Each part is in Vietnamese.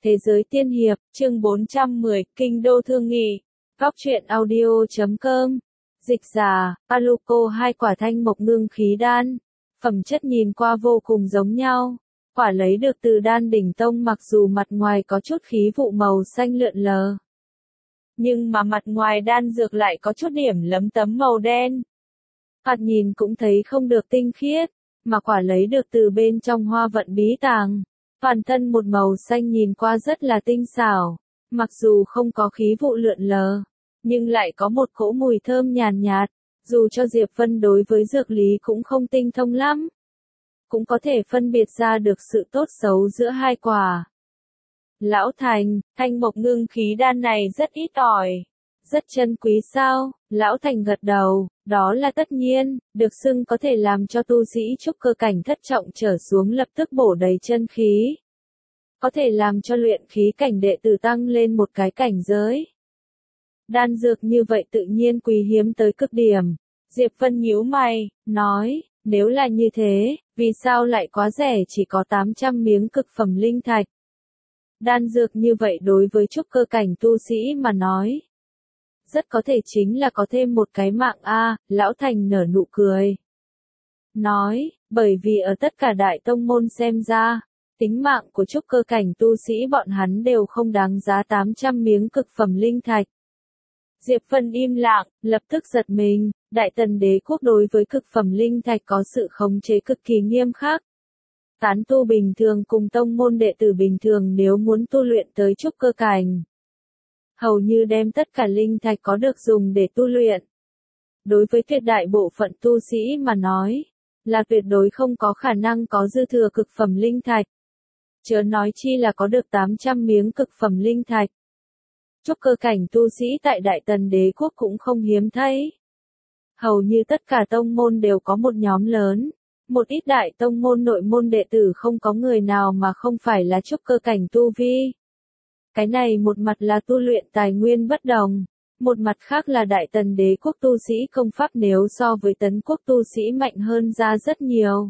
Thế giới tiên hiệp, chương 410, Kinh đô thương nghị. Góc truyện audio.com. Dịch giả, Aluko hai quả thanh mộc ngưng khí đan. Phẩm chất nhìn qua vô cùng giống nhau. Quả lấy được từ đan đỉnh tông mặc dù mặt ngoài có chút khí vụ màu xanh lượn lờ. Nhưng mà mặt ngoài đan dược lại có chút điểm lấm tấm màu đen. Thoạt nhìn cũng thấy không được tinh khiết, mà quả lấy được từ bên trong hoa vận bí tàng. Toàn thân một màu xanh nhìn qua rất là tinh xảo, mặc dù không có khí vụ lượn lờ, nhưng lại có một cỗ mùi thơm nhàn nhạt, dù cho Diệp Vân đối với dược lý cũng không tinh thông lắm, cũng có thể phân biệt ra được sự tốt xấu giữa hai quả. Lão Thành, thanh mộc ngưng khí đan này rất ít ỏi, rất chân quý sao? Lão Thành gật đầu, đó là tất nhiên, được xưng có thể làm cho tu sĩ trúc cơ cảnh thất trọng trở xuống lập tức bổ đầy chân khí. Có thể làm cho luyện khí cảnh đệ tử tăng lên một cái cảnh giới. Đan dược như vậy tự nhiên quý hiếm tới cực điểm. Diệp Vân nhíu mày, nói, nếu là như thế, vì sao lại quá rẻ chỉ có 800 miếng cực phẩm linh thạch? Đan dược như vậy đối với trúc cơ cảnh tu sĩ mà nói, rất có thể chính là có thêm một cái mạng a. Lão Thành nở nụ cười. Nói, bởi vì ở tất cả đại tông môn xem ra, tính mạng của trúc cơ cảnh tu sĩ bọn hắn đều không đáng giá 800 miếng cực phẩm linh thạch. Diệp Vân im lặng, lập tức giật mình, Đại Tần đế quốc đối với cực phẩm linh thạch có sự khống chế cực kỳ nghiêm khắc. Tán tu bình thường cùng tông môn đệ tử bình thường nếu muốn tu luyện tới trúc cơ cảnh, hầu như đem tất cả linh thạch có được dùng để tu luyện. Đối với tuyệt đại bộ phận tu sĩ mà nói, là tuyệt đối không có khả năng có dư thừa cực phẩm linh thạch. Chớ nói chi là có được 800 miếng cực phẩm linh thạch. Trúc cơ cảnh tu sĩ tại Đại Tần đế quốc cũng không hiếm thấy. Hầu như tất cả tông môn đều có một nhóm lớn. Một ít đại tông môn nội môn đệ tử không có người nào mà không phải là trúc cơ cảnh tu vi. Cái này một mặt là tu luyện tài nguyên bất đồng, một mặt khác là Đại Tần đế quốc tu sĩ công pháp nếu so với Tấn quốc tu sĩ mạnh hơn ra rất nhiều.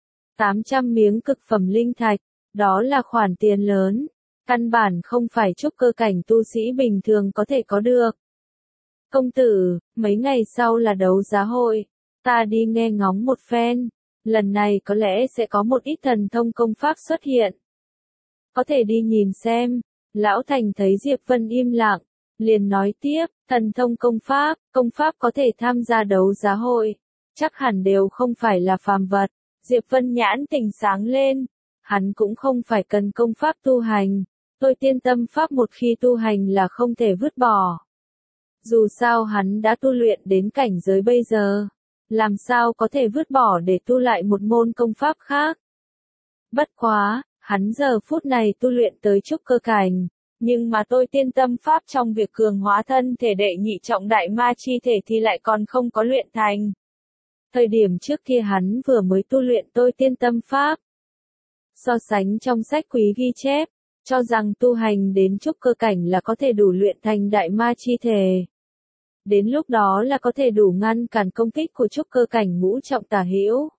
800 miếng cực phẩm linh thạch, đó là khoản tiền lớn, căn bản không phải trúc cơ cảnh tu sĩ bình thường có thể có được. Công tử, mấy ngày sau là đấu giá hội, ta đi nghe ngóng một phen, lần này có lẽ sẽ có một ít thần thông công pháp xuất hiện. Có thể đi nhìn xem. Lão Thành thấy Diệp Vân im lặng, liền nói tiếp, thần thông công pháp có thể tham gia đấu giá hội, chắc hẳn đều không phải là phàm vật. Diệp Vân nhãn tỉnh sáng lên, hắn cũng không phải cần công pháp tu hành, tôi tiên tâm pháp một khi tu hành là không thể vứt bỏ. Dù sao hắn đã tu luyện đến cảnh giới bây giờ, làm sao có thể vứt bỏ để tu lại một môn công pháp khác. Bất quá, hắn giờ phút này tu luyện tới trúc cơ cảnh, nhưng mà tôi tiên tâm pháp trong việc cường hóa thân thể đệ nhị trọng đại ma chi thể thì lại còn không có luyện thành. Thời điểm trước kia hắn vừa mới tu luyện tôi tiên tâm pháp. So sánh trong sách quý ghi chép, cho rằng tu hành đến trúc cơ cảnh là có thể đủ luyện thành đại ma chi thể. Đến lúc đó là có thể đủ ngăn cản công kích của trúc cơ cảnh ngũ trọng tả hữu.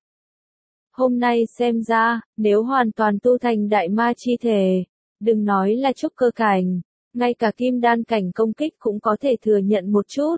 Hôm nay xem ra, nếu hoàn toàn tu thành đại ma chi thể, đừng nói là trúc cơ cảnh, ngay cả kim đan cảnh công kích cũng có thể thừa nhận một chút.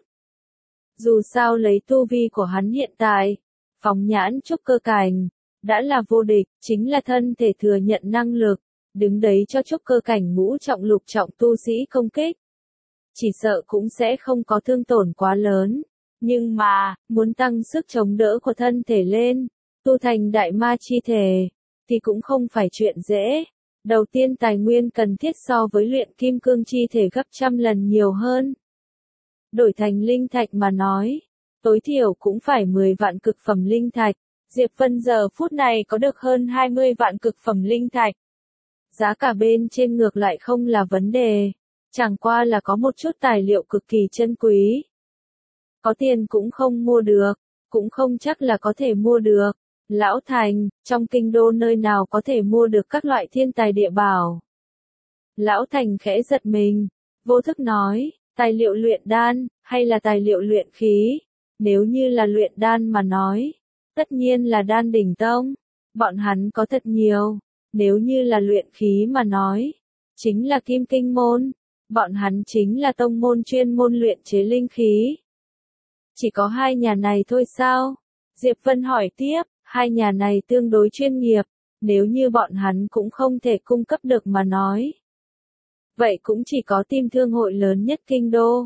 Dù sao lấy tu vi của hắn hiện tại, phóng nhãn trúc cơ cảnh, đã là vô địch, chính là thân thể thừa nhận năng lực, đứng đấy cho trúc cơ cảnh ngũ trọng lục trọng tu sĩ công kích. Chỉ sợ cũng sẽ không có thương tổn quá lớn, nhưng mà, muốn tăng sức chống đỡ của thân thể lên, tu thành đại ma chi thể, thì cũng không phải chuyện dễ. Đầu tiên tài nguyên cần thiết so với luyện kim cương chi thể gấp trăm lần nhiều hơn. Đổi thành linh thạch mà nói, tối thiểu cũng phải 10 vạn cực phẩm linh thạch. Diệp Vân giờ phút này có được hơn 20 vạn cực phẩm linh thạch. Giá cả bên trên ngược lại không là vấn đề, chẳng qua là có một chút tài liệu cực kỳ chân quý. Có tiền cũng không mua được, cũng không chắc là có thể mua được. Lão Thành, trong kinh đô nơi nào có thể mua được các loại thiên tài địa bảo? Lão Thành khẽ giật mình, vô thức nói, tài liệu luyện đan, hay là tài liệu luyện khí? Nếu như là luyện đan mà nói, tất nhiên là đan đỉnh tông, bọn hắn có thật nhiều. Nếu như là luyện khí mà nói, chính là Kim Kinh môn. Bọn hắn chính là tông môn chuyên môn luyện chế linh khí. Chỉ có hai nhà này thôi sao? Diệp Vân hỏi tiếp, hai nhà này tương đối chuyên nghiệp, nếu như bọn hắn cũng không thể cung cấp được mà nói. Vậy cũng chỉ có team thương hội lớn nhất kinh đô.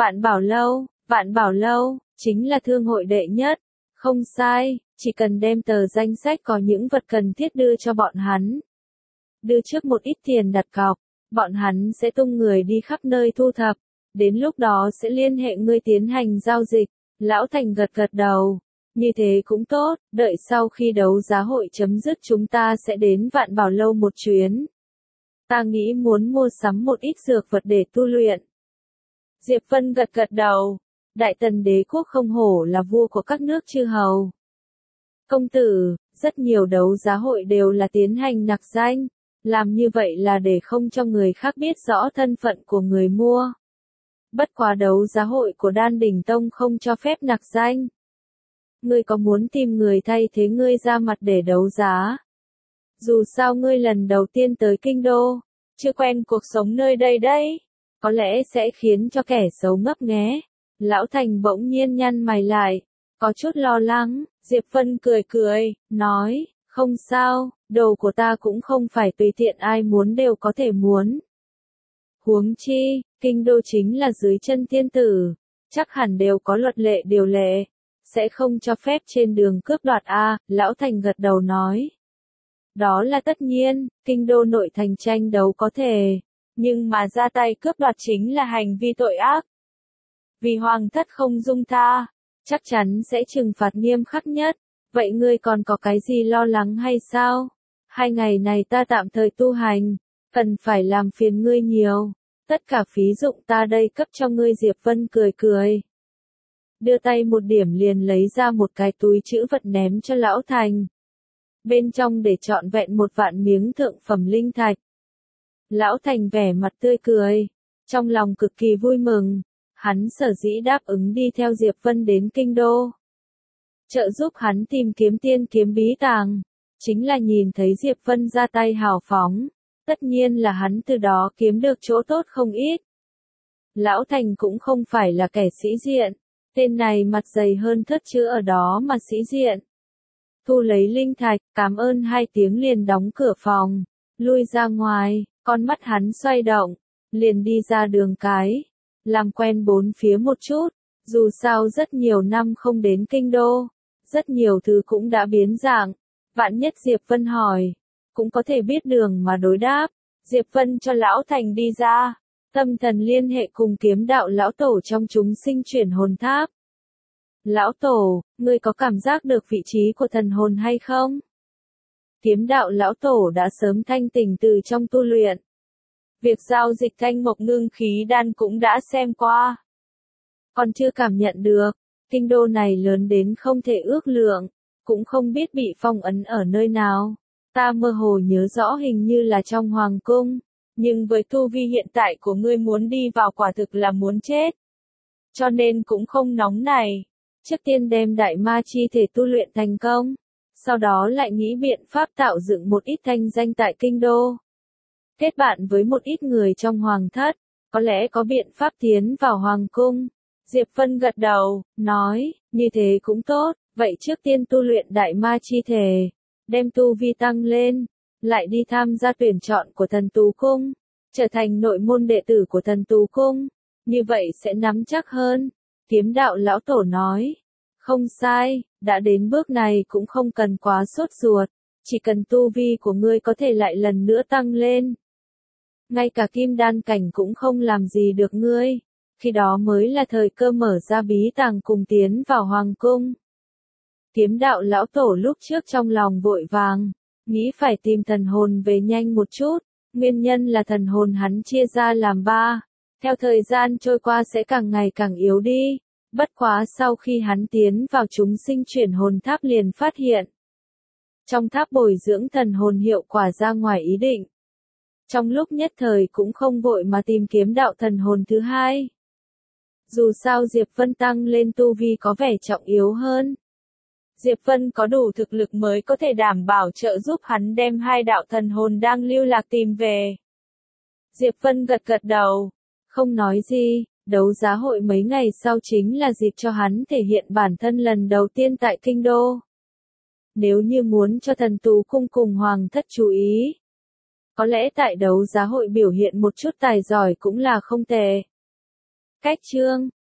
Vạn Bảo Lâu, chính là thương hội đệ nhất. Không sai, chỉ cần đem tờ danh sách có những vật cần thiết đưa cho bọn hắn. Đưa trước một ít tiền đặt cọc, bọn hắn sẽ tung người đi khắp nơi thu thập, đến lúc đó sẽ liên hệ ngươi tiến hành giao dịch. Lão Thành gật gật đầu, như thế cũng tốt, đợi sau khi đấu giá hội chấm dứt chúng ta sẽ đến Vạn Bảo Lâu một chuyến. Ta nghĩ muốn mua sắm một ít dược vật để tu luyện. Diệp Vân gật gật đầu, Đại Tần đế quốc không hổ là vua của các nước chư hầu. Công tử, rất nhiều đấu giá hội đều là tiến hành nặc danh, làm như vậy là để không cho người khác biết rõ thân phận của người mua. Bất quá đấu giá hội của Đan Đỉnh Tông không cho phép nặc danh. Ngươi có muốn tìm người thay thế ngươi ra mặt để đấu giá? Dù sao ngươi lần đầu tiên tới kinh đô, chưa quen cuộc sống nơi đây đấy, có lẽ sẽ khiến cho kẻ xấu ngấp nghé. Lão Thành bỗng nhiên nhăn mày lại, có chút lo lắng. Diệp Vân cười cười, nói, không sao, đồ của ta cũng không phải tùy tiện ai muốn đều có thể muốn. Huống chi, kinh đô chính là dưới chân tiên tử, chắc hẳn đều có luật lệ điều lệ, sẽ không cho phép trên đường cướp đoạt a. Lão Thành gật đầu nói. Đó là tất nhiên, kinh đô nội thành tranh đấu có thể, nhưng mà ra tay cướp đoạt chính là hành vi tội ác. Vì hoàng thất không dung tha, chắc chắn sẽ trừng phạt nghiêm khắc nhất. Vậy ngươi còn có cái gì lo lắng hay sao? 2 ngày này ta tạm thời tu hành, cần phải làm phiền ngươi nhiều. Tất cả phí dụng ta đây cấp cho ngươi. Diệp Vân cười cười. Đưa tay một điểm liền lấy ra một cái túi trữ vật ném cho Lão Thành. Bên trong để trọn vẹn 1.000 miếng thượng phẩm linh thạch. Lão Thành vẻ mặt tươi cười, trong lòng cực kỳ vui mừng. Hắn sở dĩ đáp ứng đi theo Diệp Vân đến kinh đô, trợ giúp hắn tìm kiếm tiên kiếm bí tàng, chính là nhìn thấy Diệp Vân ra tay hào phóng, tất nhiên là hắn từ đó kiếm được chỗ tốt không ít. Lão Thành cũng không phải là kẻ sĩ diện, tên này mặt dày hơn thất chữ ở đó mà sĩ diện. Thu lấy linh thạch, cảm ơn 2 tiếng liền đóng cửa phòng, lui ra ngoài, con mắt hắn xoay động, liền đi ra đường cái, làm quen bốn phía một chút, dù sao rất nhiều năm không đến kinh đô, rất nhiều thứ cũng đã biến dạng, vạn nhất Diệp Vân hỏi, cũng có thể biết đường mà đối đáp. Diệp Vân cho Lão Thành đi ra, tâm thần liên hệ cùng kiếm đạo lão tổ trong chúng sinh chuyển hồn tháp. Lão tổ, ngươi có cảm giác được vị trí của thần hồn hay không? Kiếm đạo lão tổ đã sớm thanh tỉnh từ trong tu luyện. Việc giao dịch thanh mộc ngưng khí đan cũng đã xem qua. Còn chưa cảm nhận được, kinh đô này lớn đến không thể ước lượng, cũng không biết bị phong ấn ở nơi nào. Ta mơ hồ nhớ rõ hình như là trong hoàng cung, nhưng với tu vi hiện tại của ngươi muốn đi vào quả thực là muốn chết. Cho nên cũng không nóng này. Trước tiên đem đại ma chi thể tu luyện thành công, sau đó lại nghĩ biện pháp tạo dựng một ít thanh danh tại kinh đô. Kết bạn với một ít người trong hoàng thất, có lẽ có biện pháp tiến vào hoàng cung. Diệp Vân gật đầu, nói, như thế cũng tốt, vậy trước tiên tu luyện đại ma chi thể, đem tu vi tăng lên, lại đi tham gia tuyển chọn của thần tú cung, trở thành nội môn đệ tử của thần tú cung, như vậy sẽ nắm chắc hơn. Kiếm đạo lão tổ nói, không sai, đã đến bước này cũng không cần quá sốt ruột, chỉ cần tu vi của ngươi có thể lại lần nữa tăng lên. Ngay cả kim đan cảnh cũng không làm gì được ngươi, khi đó mới là thời cơ mở ra bí tàng cùng tiến vào hoàng cung. Kiếm đạo lão tổ lúc trước trong lòng vội vàng, nghĩ phải tìm thần hồn về nhanh một chút, nguyên nhân là thần hồn hắn chia ra làm 3, theo thời gian trôi qua sẽ càng ngày càng yếu đi. Bất quá sau khi hắn tiến vào chúng sinh chuyển hồn tháp liền phát hiện, trong tháp bồi dưỡng thần hồn hiệu quả ra ngoài ý định. Trong lúc nhất thời cũng không vội mà tìm kiếm đạo thần hồn thứ 2. Dù sao Diệp Vân tăng lên tu vi có vẻ trọng yếu hơn. Diệp Vân có đủ thực lực mới có thể đảm bảo trợ giúp hắn đem 2 đạo thần hồn đang lưu lạc tìm về. Diệp Vân gật gật đầu, không nói gì, đấu giá hội mấy ngày sau chính là dịp cho hắn thể hiện bản thân lần đầu tiên tại kinh đô. Nếu như muốn cho Thần Tú Cung cùng Hoàng thất chú ý, có lẽ tại đấu giá hội biểu hiện một chút tài giỏi cũng là không tệ. Cách chương